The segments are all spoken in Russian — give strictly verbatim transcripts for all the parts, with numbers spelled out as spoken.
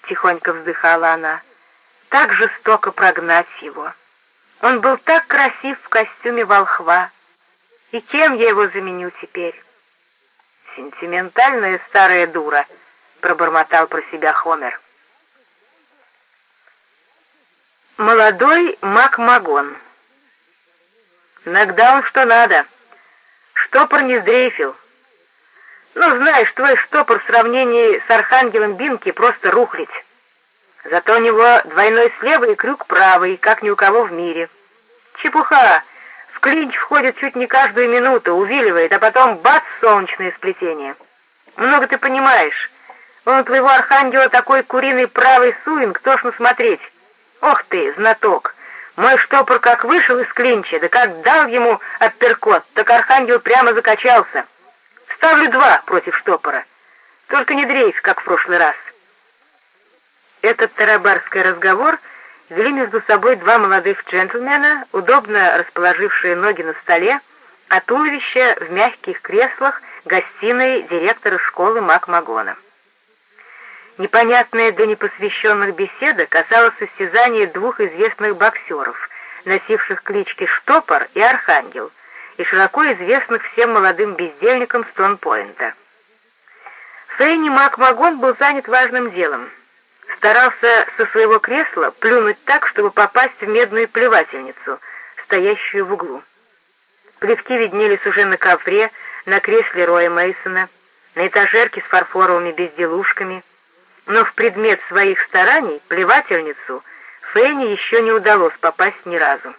тихонько вздыхала она, — так жестоко прогнать его. Он был так красив в костюме волхва. И кем я его заменю теперь? Сентиментальная старая дура, — пробормотал про себя Хомер. Молодой Мак-Магон. Иногда он что надо. Штопор не сдрейфил. Ну, знаешь, твой штопор в сравнении с архангелом Бинки просто рухлядь. Зато у него двойной слева и крюк правый, как ни у кого в мире. Чепуха! В клинч входит чуть не каждую минуту, увиливает, а потом бац, солнечное сплетение. Много ты понимаешь. Он у твоего архангела такой куриный правый суинг, тошно смотреть. Ох ты, знаток! Мой штопор как вышел из клинча, да как дал ему апперкот, так архангел прямо закачался. Ставлю два против штопора. Только не дрейфь, как в прошлый раз. Этот тарабарский разговор вели между собой два молодых джентльмена, удобно расположившие ноги на столе, а туловища в мягких креслах гостиной директора школы Мак-Магона. Непонятная для непосвященных беседа касалась состязания двух известных боксеров, носивших клички Штопор и Архангел, и широко известных всем молодым бездельникам Стоун-Пойнта. Фейни Мак-Магон был занят важным делом. Старался со своего кресла плюнуть так, чтобы попасть в медную плевательницу, стоящую в углу. Плевки виднелись уже на ковре, на кресле Роя Мейсона, на этажерке с фарфоровыми безделушками, но в предмет своих стараний, плевательницу, Фейни еще не удалось попасть ни разу.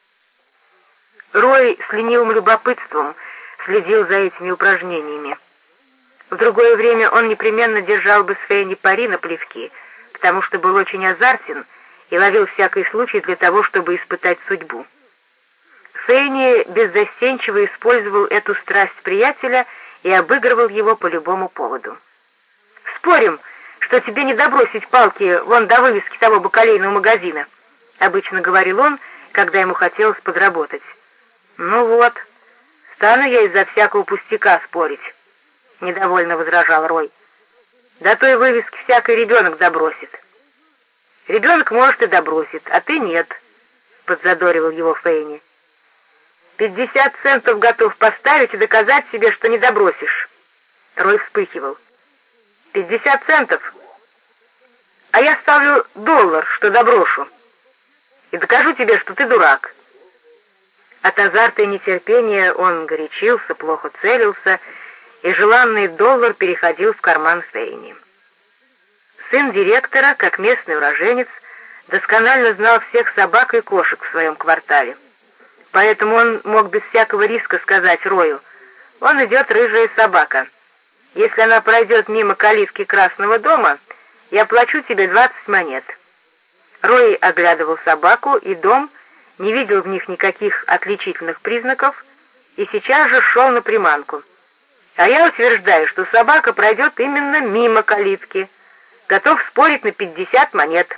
Рой с ленивым любопытством следил за этими упражнениями. В другое время он непременно держал бы с Фейни пари на плевки, потому что был очень азартен и ловил всякий случай для того, чтобы испытать судьбу. Фейни беззастенчиво использовал эту страсть приятеля и обыгрывал его по любому поводу. «Спорим, что тебе не добросить палки вон до вывески того бакалейного магазина», — обычно говорил он, когда ему хотелось подработать. «Ну вот, стану я из-за всякого пустяка спорить», — недовольно возражал Рой. «До той вывески всякий ребенок добросит». «Ребенок, может, и добросит, а ты нет», — подзадоривал его Фейни. «Пятьдесят центов готов поставить и доказать себе, что не добросишь». Рой вспыхивал. «Пятьдесят центов? А я ставлю доллар, что доброшу. И докажу тебе, что ты дурак». От азарта и нетерпения он горячился, плохо целился, и желанный доллар переходил в карман Фейни. Сын директора, как местный уроженец, досконально знал всех собак и кошек в своем квартале. Поэтому он мог без всякого риска сказать Рою: «Вон идет рыжая собака. Если она пройдет мимо калитки Красного дома, я плачу тебе двадцать монет». Рой оглядывал собаку и дом, не видел в них никаких отличительных признаков и сейчас же шел на приманку. «А я утверждаю, что собака пройдет именно мимо калитки. Готов спорить на пятьдесят монет».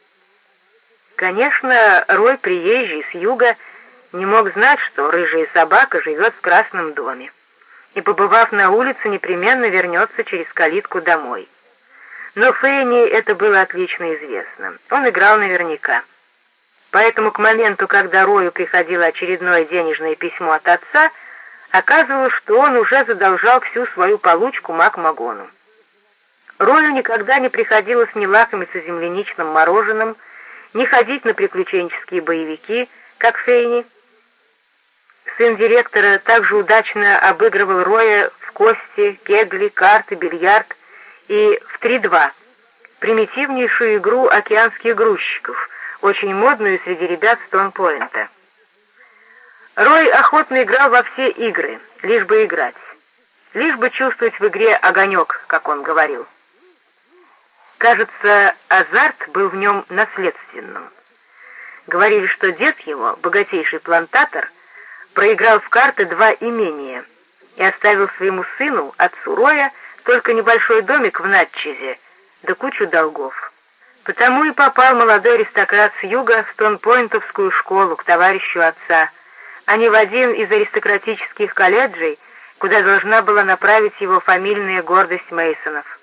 Конечно, Рой, приезжий с юга, не мог знать, что рыжая собака живет в Красном доме, и, побывав на улице, непременно вернется через калитку домой. Но Фейни это было отлично известно. Он играл наверняка. Поэтому к моменту, когда Рою приходило очередное денежное письмо от отца, оказывалось, что он уже задолжал всю свою получку Мак-Магону. Рою никогда не приходилось ни лакомиться земляничным мороженым, ни ходить на приключенческие боевики, как Фейни. Сын директора также удачно обыгрывал Роя в кости, кегли, карты, бильярд и в три-два, примитивнейшую игру океанских грузчиков, очень модную среди ребят Стоун-Пойнта. Рой охотно играл во все игры, лишь бы играть, лишь бы чувствовать в игре огонек, как он говорил. Кажется, азарт был в нем наследственным. Говорили, что дед его, богатейший плантатор, проиграл в карты два имения и оставил своему сыну, отцу Роя, только небольшой домик в Натчезе, да кучу долгов. Потому и попал молодой аристократ с юга в Стоун-Пойнтовскую школу к товарищу отца, а не в один из аристократических колледжей, куда должна была направить его фамильная гордость Мейсонов.